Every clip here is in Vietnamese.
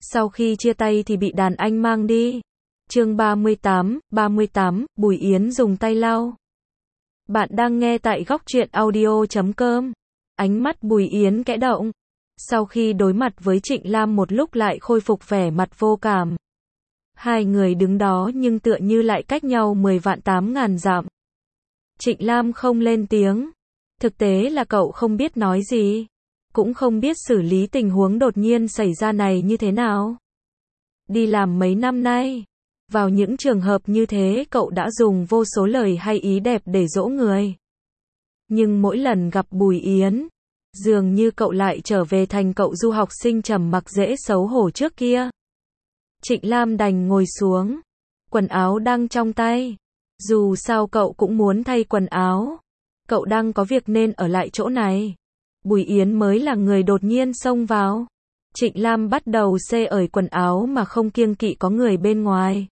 Sau khi chia tay thì bị đàn anh mang đi. Chương 38, Bùi Yến dùng tay lau. Bạn đang nghe tại góc truyện audio.com. Ánh mắt Bùi Yến kẽ động. Sau khi đối mặt với Trịnh Lam một lúc lại khôi phục vẻ mặt vô cảm. Hai người đứng đó nhưng tựa như lại cách nhau 10 vạn 8 ngàn dặm. Trịnh Lam không lên tiếng. Thực tế là cậu không biết nói gì. Cũng không biết xử lý tình huống đột nhiên xảy ra này như thế nào. Đi làm mấy năm nay, vào những trường hợp như thế cậu đã dùng vô số lời hay ý đẹp để dỗ người. Nhưng mỗi lần gặp Bùi Yến, dường như cậu lại trở về thành cậu du học sinh trầm mặc dễ xấu hổ trước kia. Trịnh Lam đành ngồi xuống, quần áo đang trong tay. Dù sao cậu cũng muốn thay quần áo. Cậu đang có việc nên ở lại chỗ này. Bùi Yến mới là người đột nhiên xông vào. Trịnh Lam bắt đầu xê ởi quần áo mà không kiêng kỵ có người bên ngoài.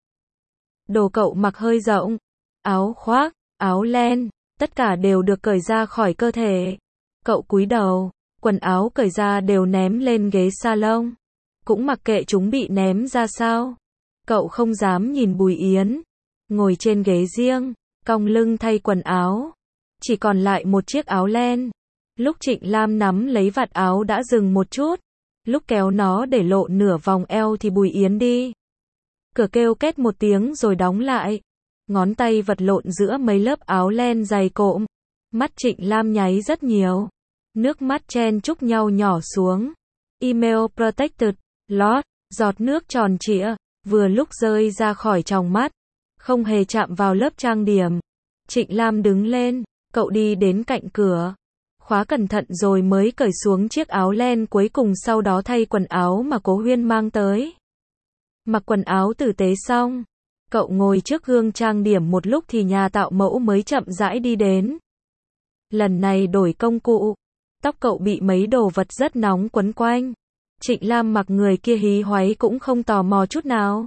Đồ cậu mặc hơi rộng, áo khoác, áo len, tất cả đều được cởi ra khỏi cơ thể. Cậu cúi đầu, quần áo cởi ra đều ném lên ghế salon. Cũng mặc kệ chúng bị ném ra sao. Cậu không dám nhìn Bùi Yến, ngồi trên ghế riêng, cong lưng thay quần áo. Chỉ còn lại một chiếc áo len. Lúc Trịnh Lam nắm lấy vạt áo đã dừng một chút. Lúc kéo nó để lộ nửa vòng eo thì Bùi Yến đi. Cửa kêu két một tiếng rồi đóng lại. Ngón tay vật lộn giữa mấy lớp áo len dày cộm. Mắt Trịnh Lam nháy rất nhiều. Nước mắt chen chúc nhau nhỏ xuống. Email protected, lot, giọt nước tròn trịa, vừa lúc rơi ra khỏi tròng mắt. Không hề chạm vào lớp trang điểm. Trịnh Lam đứng lên, cậu đi đến cạnh cửa. Khóa cẩn thận rồi mới cởi xuống chiếc áo len cuối cùng, sau đó thay quần áo mà Cố Huyên mang tới. Mặc quần áo tử tế xong, cậu ngồi trước gương trang điểm một lúc thì nhà tạo mẫu mới chậm rãi đi đến. Lần này đổi công cụ, tóc cậu bị mấy đồ vật rất nóng quấn quanh. Trịnh Lam mặc người kia hí hoáy cũng không tò mò chút nào.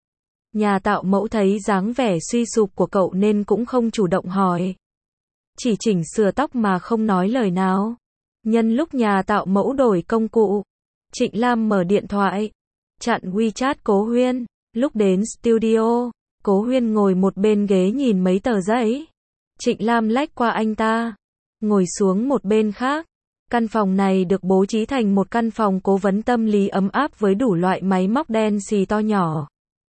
Nhà tạo mẫu thấy dáng vẻ suy sụp của cậu nên cũng không chủ động hỏi. Chỉ chỉnh sửa tóc mà không nói lời nào. Nhân lúc nhà tạo mẫu đổi công cụ, Trịnh Lam mở điện thoại, chặn WeChat Cố Huyên. Lúc đến studio, Cố Huyên ngồi một bên ghế nhìn mấy tờ giấy. Trịnh Lam lách qua anh ta, ngồi xuống một bên khác. Căn phòng này được bố trí thành một căn phòng cố vấn tâm lý ấm áp với đủ loại máy móc đen xì to nhỏ.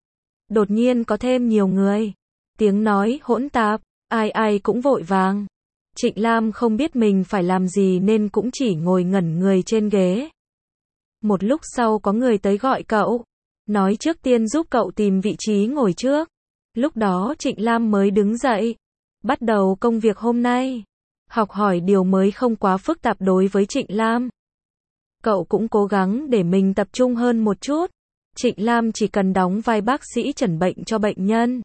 Đột nhiên có thêm nhiều người. Tiếng nói hỗn tạp, ai ai cũng vội vàng. Trịnh Lam không biết mình phải làm gì nên cũng chỉ ngồi ngẩn người trên ghế. Một lúc sau có người tới gọi cậu, nói trước tiên giúp cậu tìm vị trí ngồi trước. Lúc đó Trịnh Lam mới đứng dậy, bắt đầu công việc hôm nay. Học hỏi điều mới không quá phức tạp đối với Trịnh Lam. Cậu cũng cố gắng để mình tập trung hơn một chút. Trịnh Lam chỉ cần đóng vai bác sĩ chẩn bệnh cho bệnh nhân.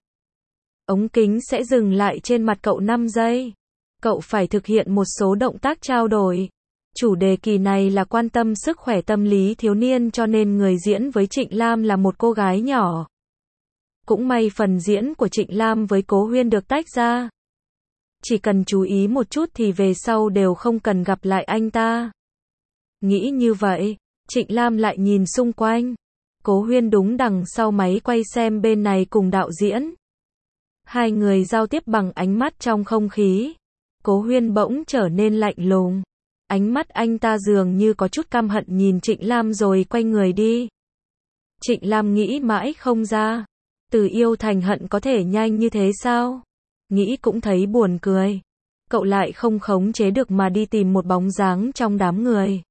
Ống kính sẽ dừng lại trên mặt cậu 5 giây. Cậu phải thực hiện một số động tác trao đổi. Chủ đề kỳ này là quan tâm sức khỏe tâm lý thiếu niên cho nên người diễn với Trịnh Lam là một cô gái nhỏ. Cũng may phần diễn của Trịnh Lam với Cố Huyên được tách ra. Chỉ cần chú ý một chút thì về sau đều không cần gặp lại anh ta. Nghĩ như vậy, Trịnh Lam lại nhìn xung quanh. Cố Huyên đúng đằng sau máy quay xem bên này cùng đạo diễn. Hai người giao tiếp bằng ánh mắt trong không khí. Cố Huyên bỗng trở nên lạnh lùng. Ánh mắt anh ta dường như có chút căm hận nhìn Trịnh Lam rồi quay người đi. Trịnh Lam nghĩ mãi không ra. Từ yêu thành hận có thể nhanh như thế sao? Nghĩ cũng thấy buồn cười. Cậu lại không khống chế được mà đi tìm một bóng dáng trong đám người.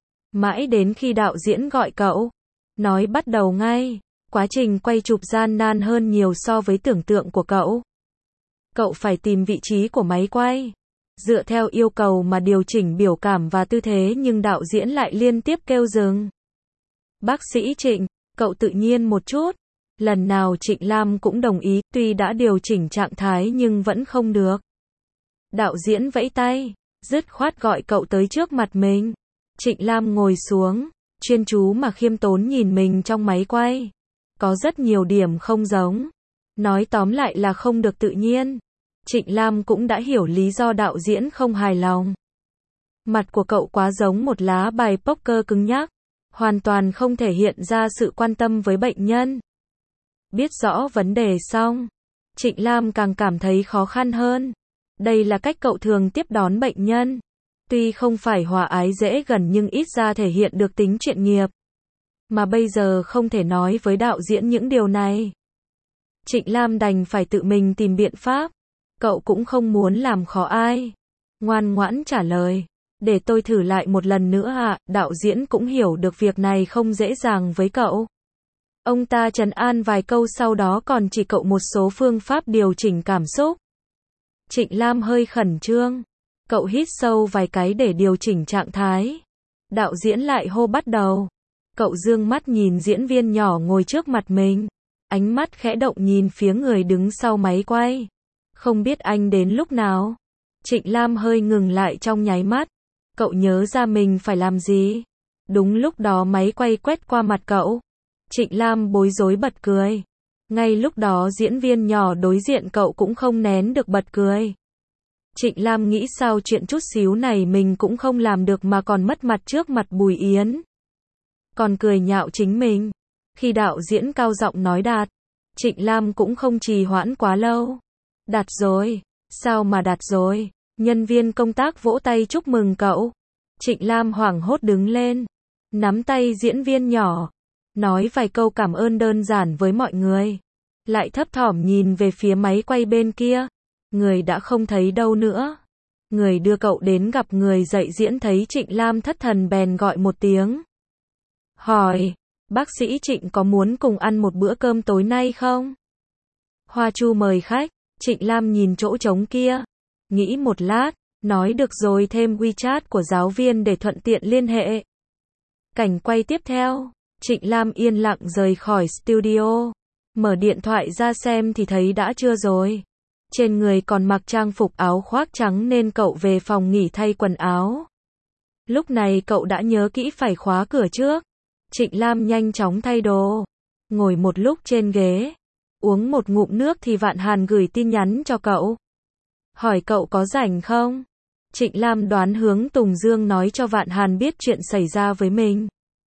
Mãi đến khi đạo diễn gọi cậu, nói bắt đầu ngay. Quá trình quay chụp gian nan hơn nhiều so với tưởng tượng của cậu. Cậu phải tìm vị trí của máy quay, dựa theo yêu cầu mà điều chỉnh biểu cảm và tư thế, nhưng đạo diễn lại liên tiếp kêu dừng. Bác sĩ Trịnh, cậu tự nhiên một chút. Lần nào Trịnh Lam cũng đồng ý, tuy đã điều chỉnh trạng thái nhưng vẫn không được. Đạo diễn vẫy tay, dứt khoát gọi cậu tới trước mặt mình. Trịnh Lam ngồi xuống, chuyên chú mà khiêm tốn nhìn mình trong máy quay. Có rất nhiều điểm không giống. Nói tóm lại là không được tự nhiên. Trịnh Lam cũng đã hiểu lý do đạo diễn không hài lòng. Mặt của cậu quá giống một lá bài poker cứng nhắc. hoàn toàn không thể hiện ra sự quan tâm với bệnh nhân. Biết rõ vấn đề xong, Trịnh Lam càng cảm thấy khó khăn hơn. Đây là cách cậu thường tiếp đón bệnh nhân. Tuy không phải hòa ái dễ gần nhưng ít ra thể hiện được tính chuyên nghiệp. Mà bây giờ không thể nói với đạo diễn những điều này. Trịnh Lam đành phải tự mình tìm biện pháp. Cậu cũng không muốn làm khó ai. Ngoan ngoãn trả lời. Để tôi thử lại một lần nữa ạ. Đạo diễn cũng hiểu được việc này không dễ dàng với cậu. Ông ta trấn an vài câu sau đó còn chỉ cậu một số phương pháp điều chỉnh cảm xúc. Trịnh Lam hơi khẩn trương. Cậu hít sâu vài cái để điều chỉnh trạng thái. Đạo diễn lại hô bắt đầu. Cậu dương mắt nhìn diễn viên nhỏ ngồi trước mặt mình. Ánh mắt khẽ động nhìn phía người đứng sau máy quay. Không biết anh đến lúc nào. Trịnh Lam hơi ngừng lại trong nháy mắt. Cậu nhớ ra mình phải làm gì. Đúng lúc đó máy quay quét qua mặt cậu. Trịnh Lam bối rối bật cười. Ngay lúc đó diễn viên nhỏ đối diện cậu cũng không nén được bật cười. Trịnh Lam nghĩ sao chuyện chút xíu này mình cũng không làm được mà còn mất mặt trước mặt Bùi Yến. Còn cười nhạo chính mình. Khi đạo diễn cao giọng nói đạt, Trịnh Lam cũng không trì hoãn quá lâu. Đạt rồi. Sao mà đạt rồi? Nhân viên công tác vỗ tay chúc mừng cậu. Trịnh Lam hoảng hốt đứng lên. Nắm tay diễn viên nhỏ. Nói vài câu cảm ơn đơn giản với mọi người. Lại thấp thỏm nhìn về phía máy quay bên kia. Người đã không thấy đâu nữa. Người đưa cậu đến gặp người dạy diễn thấy Trịnh Lam thất thần bèn gọi một tiếng. Hỏi, bác sĩ Trịnh có muốn cùng ăn một bữa cơm tối nay không? Hoa Chu mời khách. Trịnh Lam nhìn chỗ trống kia. Nghĩ một lát, nói được rồi thêm WeChat của giáo viên để thuận tiện liên hệ. Cảnh quay tiếp theo. Trịnh Lam yên lặng rời khỏi studio. Mở điện thoại ra xem thì thấy đã trưa rồi. Trên người còn mặc trang phục áo khoác trắng nên cậu về phòng nghỉ thay quần áo. Lúc này cậu đã nhớ kỹ phải khóa cửa trước. Trịnh Lam nhanh chóng thay đồ. Ngồi một lúc trên ghế. Uống một ngụm nước thì Vạn Hàn gửi tin nhắn cho cậu. Hỏi cậu có rảnh không? Trịnh Lam đoán Hướng Tùng Dương nói cho Vạn Hàn biết chuyện xảy ra với mình.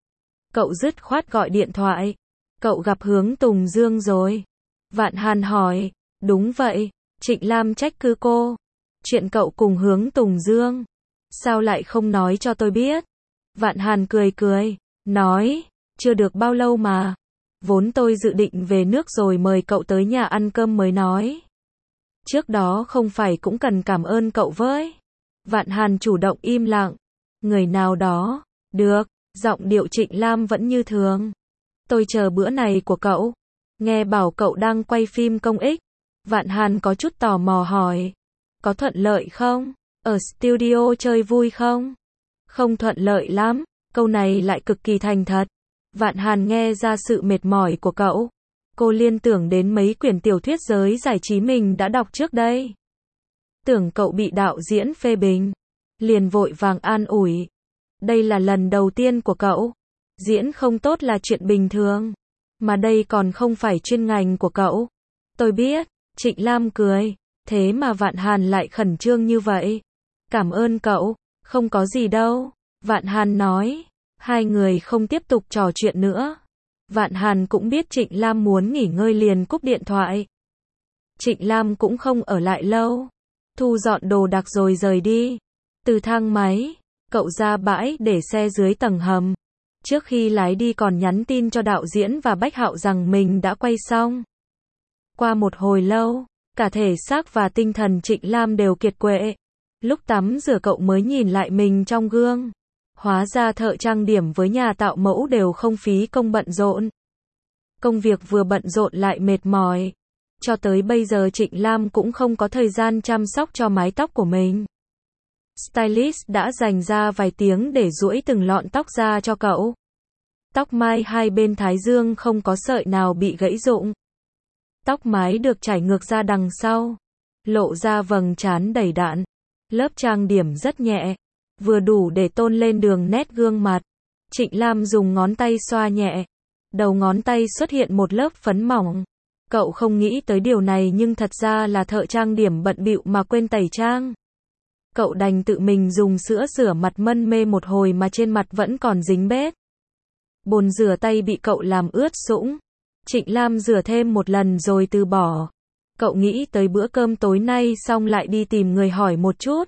Cậu dứt khoát gọi điện thoại. Cậu gặp Hướng Tùng Dương rồi. Vạn Hàn hỏi. Đúng vậy. Trịnh Lam trách cứ cô. Chuyện cậu cùng Hướng Tùng Dương. Sao lại không nói cho tôi biết? Vạn Hàn cười cười. Nói. Chưa được bao lâu mà. Vốn tôi dự định về nước rồi mời cậu tới nhà ăn cơm mới nói. Trước đó không phải cũng cần cảm ơn cậu với. Vạn Hàn chủ động im lặng. Người nào đó. Được. Giọng điệu Trịnh Lam vẫn như thường. Tôi chờ bữa này của cậu. Nghe bảo cậu đang quay phim công ích. Vạn Hàn có chút tò mò hỏi. Có thuận lợi không? Ở studio chơi vui không? Không thuận lợi lắm. Câu này lại cực kỳ thành thật. Vạn Hàn nghe ra sự mệt mỏi của cậu. Cô liên tưởng đến mấy quyển tiểu thuyết giới giải trí mình đã đọc trước đây. Tưởng cậu bị đạo diễn phê bình. Liền vội vàng an ủi. Đây là lần đầu tiên của cậu. Diễn không tốt là chuyện bình thường. Mà đây còn không phải chuyên ngành của cậu. Tôi biết. Trịnh Lam cười. Thế mà Vạn Hàn lại khẩn trương như vậy. Cảm ơn cậu. Không có gì đâu. Vạn Hàn nói. Hai người không tiếp tục trò chuyện nữa. Vạn Hàn cũng biết Trịnh Lam muốn nghỉ ngơi liền cúp điện thoại. Trịnh Lam cũng không ở lại lâu. Thu dọn đồ đạc rồi rời đi. Từ thang máy, cậu ra bãi để xe dưới tầng hầm. Trước khi lái đi còn nhắn tin cho đạo diễn và Bách Hạo rằng mình đã quay xong. Qua một hồi lâu, cả thể xác và tinh thần Trịnh Lam đều kiệt quệ. Lúc tắm rửa cậu mới nhìn lại mình trong gương. Hóa ra thợ trang điểm với nhà tạo mẫu đều không phí công bận rộn. Công việc vừa bận rộn lại mệt mỏi. Cho tới bây giờ Trịnh Lam cũng không có thời gian chăm sóc cho mái tóc của mình. Stylist đã dành ra vài tiếng để duỗi từng lọn tóc ra cho cậu. Tóc mai hai bên thái dương không có sợi nào bị gãy rụng. Tóc mái được chải ngược ra đằng sau. Lộ ra vầng trán đầy đặn. Lớp trang điểm rất nhẹ. Vừa đủ để tôn lên đường nét gương mặt. Trịnh Lam dùng ngón tay xoa nhẹ. Đầu ngón tay xuất hiện một lớp phấn mỏng. Cậu không nghĩ tới điều này nhưng thật ra là thợ trang điểm bận bịu mà quên tẩy trang. Cậu đành tự mình dùng sữa rửa mặt mân mê một hồi mà trên mặt vẫn còn dính bết. Bồn rửa tay bị cậu làm ướt sũng. Trịnh Lam rửa thêm một lần rồi từ bỏ. Cậu nghĩ tới bữa cơm tối nay xong lại đi tìm người hỏi một chút.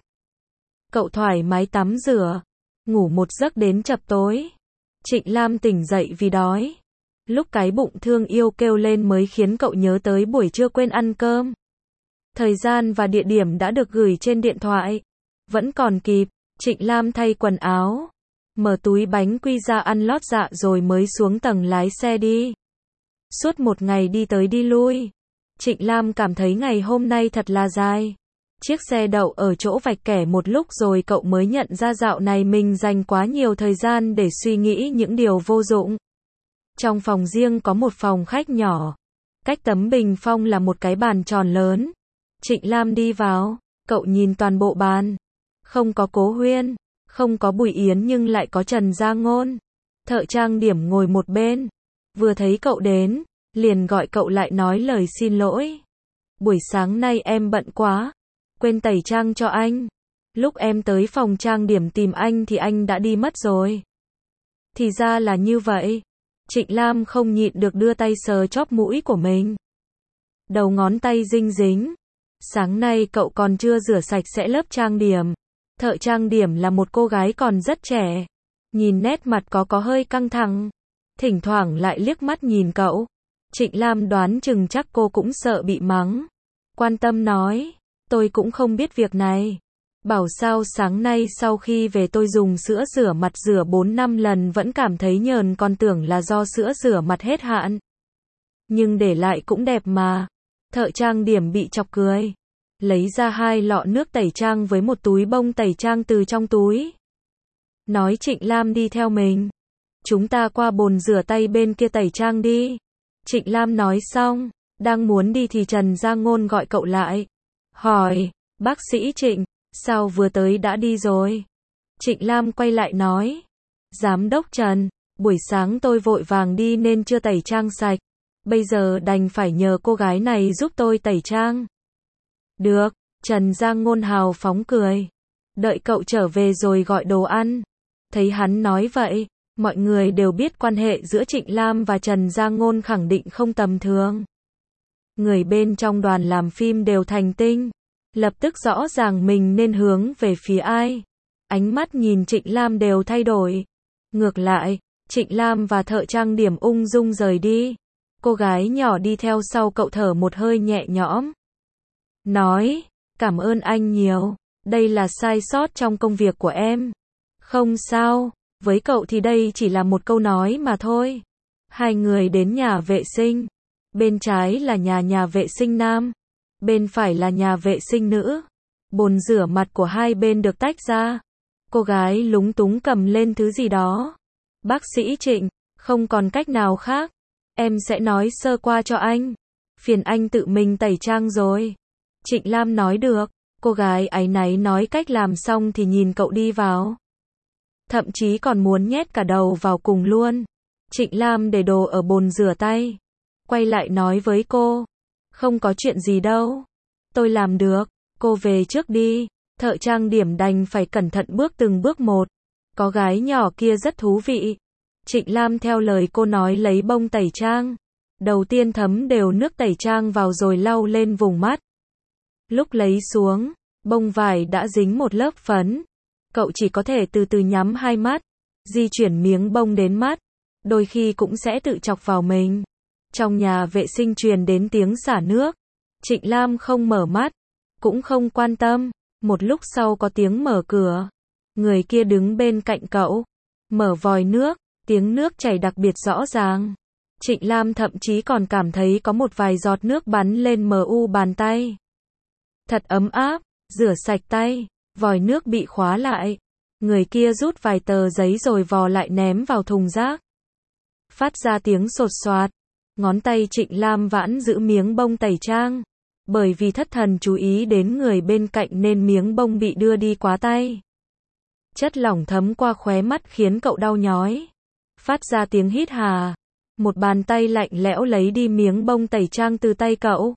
Cậu thoải mái tắm rửa, ngủ một giấc đến chập tối. Trịnh Lam tỉnh dậy vì đói. Lúc cái bụng thương yêu kêu lên mới khiến cậu nhớ tới buổi trưa quên ăn cơm. Thời gian và địa điểm đã được gửi trên điện thoại. Vẫn còn kịp. Trịnh Lam thay quần áo, mở túi bánh quy ra ăn lót dạ rồi mới xuống tầng lái xe đi. Suốt một ngày đi tới đi lui, Trịnh Lam cảm thấy ngày hôm nay thật là dài. Chiếc xe đậu ở chỗ vạch kẻ một lúc rồi cậu mới nhận ra dạo này mình dành quá nhiều thời gian để suy nghĩ những điều vô dụng. Trong phòng riêng có một phòng khách nhỏ. Cách tấm bình phong là một cái bàn tròn lớn. Trịnh Lam đi vào, cậu nhìn toàn bộ bàn. Không có Cố Huyên, không có Bùi Yến nhưng lại có Trần Gia Ngôn. Thợ trang điểm ngồi một bên. Vừa thấy cậu đến, liền gọi cậu lại nói lời xin lỗi. Buổi sáng nay em bận quá, quên tẩy trang cho anh. Lúc em tới phòng trang điểm tìm anh thì anh đã đi mất rồi. Thì ra là như vậy. Trịnh Lam không nhịn được đưa tay sờ chóp mũi của mình. Đầu ngón tay dinh dính. Sáng nay cậu còn chưa rửa sạch sẽ lớp trang điểm. Thợ trang điểm là một cô gái còn rất trẻ. Nhìn nét mặt có hơi căng thẳng. Thỉnh thoảng lại liếc mắt nhìn cậu. Trịnh Lam đoán chừng chắc cô cũng sợ bị mắng. Quan tâm nói, tôi cũng không biết việc này. Bảo sao sáng nay sau khi về tôi dùng sữa rửa mặt rửa 4-5 lần vẫn cảm thấy nhờn, còn tưởng là do sữa rửa mặt hết hạn. Nhưng để lại cũng đẹp mà. Thợ trang điểm bị chọc cười. Lấy ra 2 lọ nước tẩy trang với một túi bông tẩy trang từ trong túi. Nói Trịnh Lam đi theo mình. Chúng ta qua bồn rửa tay bên kia tẩy trang đi. Trịnh Lam nói xong, đang muốn đi thì Trần Gia Ngôn gọi cậu lại. Hỏi, bác sĩ Trịnh, sao vừa tới đã đi rồi? Trịnh Lam quay lại nói, Giám đốc Trần, buổi sáng tôi vội vàng đi nên chưa tẩy trang sạch. Bây giờ đành phải nhờ cô gái này giúp tôi tẩy trang. Được, Trần Gia Ngôn hào phóng cười. Đợi cậu trở về rồi gọi đồ ăn. Thấy hắn nói vậy, mọi người đều biết quan hệ giữa Trịnh Lam và Trần Gia Ngôn khẳng định không tầm thường. Người bên trong đoàn làm phim đều thành tinh. Lập tức rõ ràng mình nên hướng về phía ai. Ánh mắt nhìn Trịnh Lam đều thay đổi. Ngược lại, Trịnh Lam và thợ trang điểm ung dung rời đi. Cô gái nhỏ đi theo sau cậu thở một hơi nhẹ nhõm. Nói, cảm ơn anh nhiều. Đây là sai sót trong công việc của em. Không sao, với cậu thì đây chỉ là một câu nói mà thôi. Hai người đến nhà vệ sinh. Bên trái là nhà vệ sinh nam. Bên phải là nhà vệ sinh nữ. Bồn rửa mặt của hai bên được tách ra. Cô gái lúng túng cầm lên thứ gì đó. Bác sĩ Trịnh, không còn cách nào khác. Em sẽ nói sơ qua cho anh. Phiền anh tự mình tẩy trang rồi. Trịnh Lam nói được. Cô gái áy náy nói cách làm xong thì nhìn cậu đi vào. Thậm chí còn muốn nhét cả đầu vào cùng luôn. Trịnh Lam để đồ ở bồn rửa tay. Quay lại nói với cô. Không có chuyện gì đâu. Tôi làm được. Cô về trước đi. Thợ trang điểm đành phải cẩn thận bước từng bước một. Có gái nhỏ kia rất thú vị. Trịnh Lam theo lời cô nói lấy bông tẩy trang. Đầu tiên thấm đều nước tẩy trang vào rồi lau lên vùng mắt. Lúc lấy xuống, bông vải đã dính một lớp phấn. Cậu chỉ có thể từ từ nhắm hai mắt, di chuyển miếng bông đến mắt. Đôi khi cũng sẽ tự chọc vào mình. Trong nhà vệ sinh truyền đến tiếng xả nước. Trịnh Lam không mở mắt, cũng không quan tâm. Một lúc sau có tiếng mở cửa. Người kia đứng bên cạnh cậu. Mở vòi nước, tiếng nước chảy đặc biệt rõ ràng. Trịnh Lam thậm chí còn cảm thấy có một vài giọt nước bắn lên mu bàn tay. Thật ấm áp, rửa sạch tay, vòi nước bị khóa lại. Người kia rút vài tờ giấy rồi vò lại ném vào thùng rác. Phát ra tiếng sột soạt. Ngón tay Trịnh Lam vãn giữ miếng bông tẩy trang. Bởi vì thất thần chú ý đến người bên cạnh nên miếng bông bị đưa đi quá tay. Chất lỏng thấm qua khóe mắt khiến cậu đau nhói. Phát ra tiếng hít hà. Một bàn tay lạnh lẽo lấy đi miếng bông tẩy trang từ tay cậu.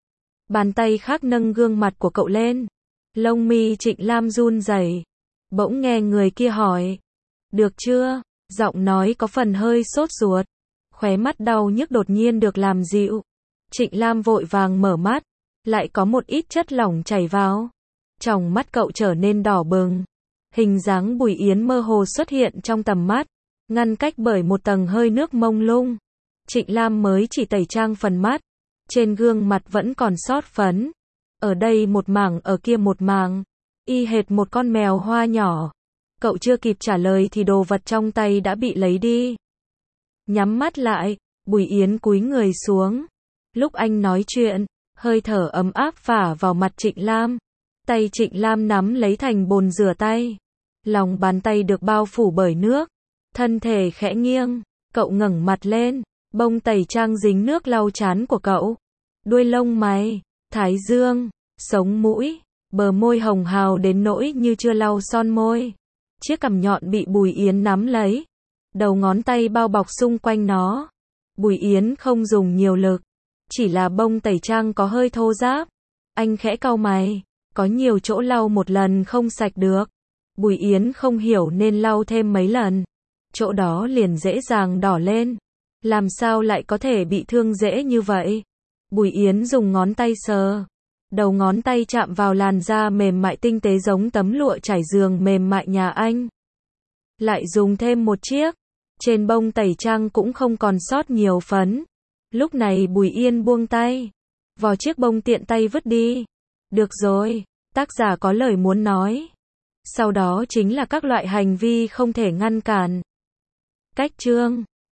Bàn tay khác nâng gương mặt của cậu lên. Lông mi Trịnh Lam run rẩy. Bỗng nghe người kia hỏi. Được chưa? Giọng nói có phần hơi sốt ruột. Khóe mắt đau nhức đột nhiên được làm dịu. Trịnh Lam vội vàng mở mắt. Lại có một ít chất lỏng chảy vào. Tròng mắt cậu trở nên đỏ bừng. Hình dáng Bùi Yến mơ hồ xuất hiện trong tầm mắt. Ngăn cách bởi một tầng hơi nước mông lung. Trịnh Lam mới chỉ tẩy trang phần mắt. Trên gương mặt vẫn còn sót phấn. Ở đây một mảng, ở kia một mảng. Y hệt một con mèo hoa nhỏ. Cậu chưa kịp trả lời thì đồ vật trong tay đã bị lấy đi. Nhắm mắt lại, Bùi Yến cúi người xuống. Lúc anh nói chuyện, hơi thở ấm áp phả vào mặt Trịnh Lam. Tay Trịnh Lam nắm lấy thành bồn rửa tay. Lòng bàn tay được bao phủ bởi nước. Thân thể khẽ nghiêng, cậu ngẩng mặt lên. Bông tẩy trang dính nước lau trán của cậu. Đuôi lông mày, thái dương, sống mũi, bờ môi hồng hào đến nỗi như chưa lau son môi. Chiếc cằm nhọn bị Bùi Yến nắm lấy. Đầu ngón tay bao bọc xung quanh nó. Bùi Yến không dùng nhiều lực. Chỉ là bông tẩy trang có hơi thô ráp. Anh khẽ cau mày. Có nhiều chỗ lau một lần không sạch được. Bùi Yến không hiểu nên lau thêm mấy lần. Chỗ đó liền dễ dàng đỏ lên. Làm sao lại có thể bị thương dễ như vậy? Bùi Yến dùng ngón tay sờ. Đầu ngón tay chạm vào làn da mềm mại tinh tế giống tấm lụa trải giường mềm mại nhà anh. Lại dùng thêm một chiếc. Trên bông tẩy trang cũng không còn sót nhiều phấn. Lúc này Bùi Yến buông tay. Vò chiếc bông tiện tay vứt đi. Được rồi, tác giả có lời muốn nói. Sau đó chính là các loại hành vi không thể ngăn cản. Cách chương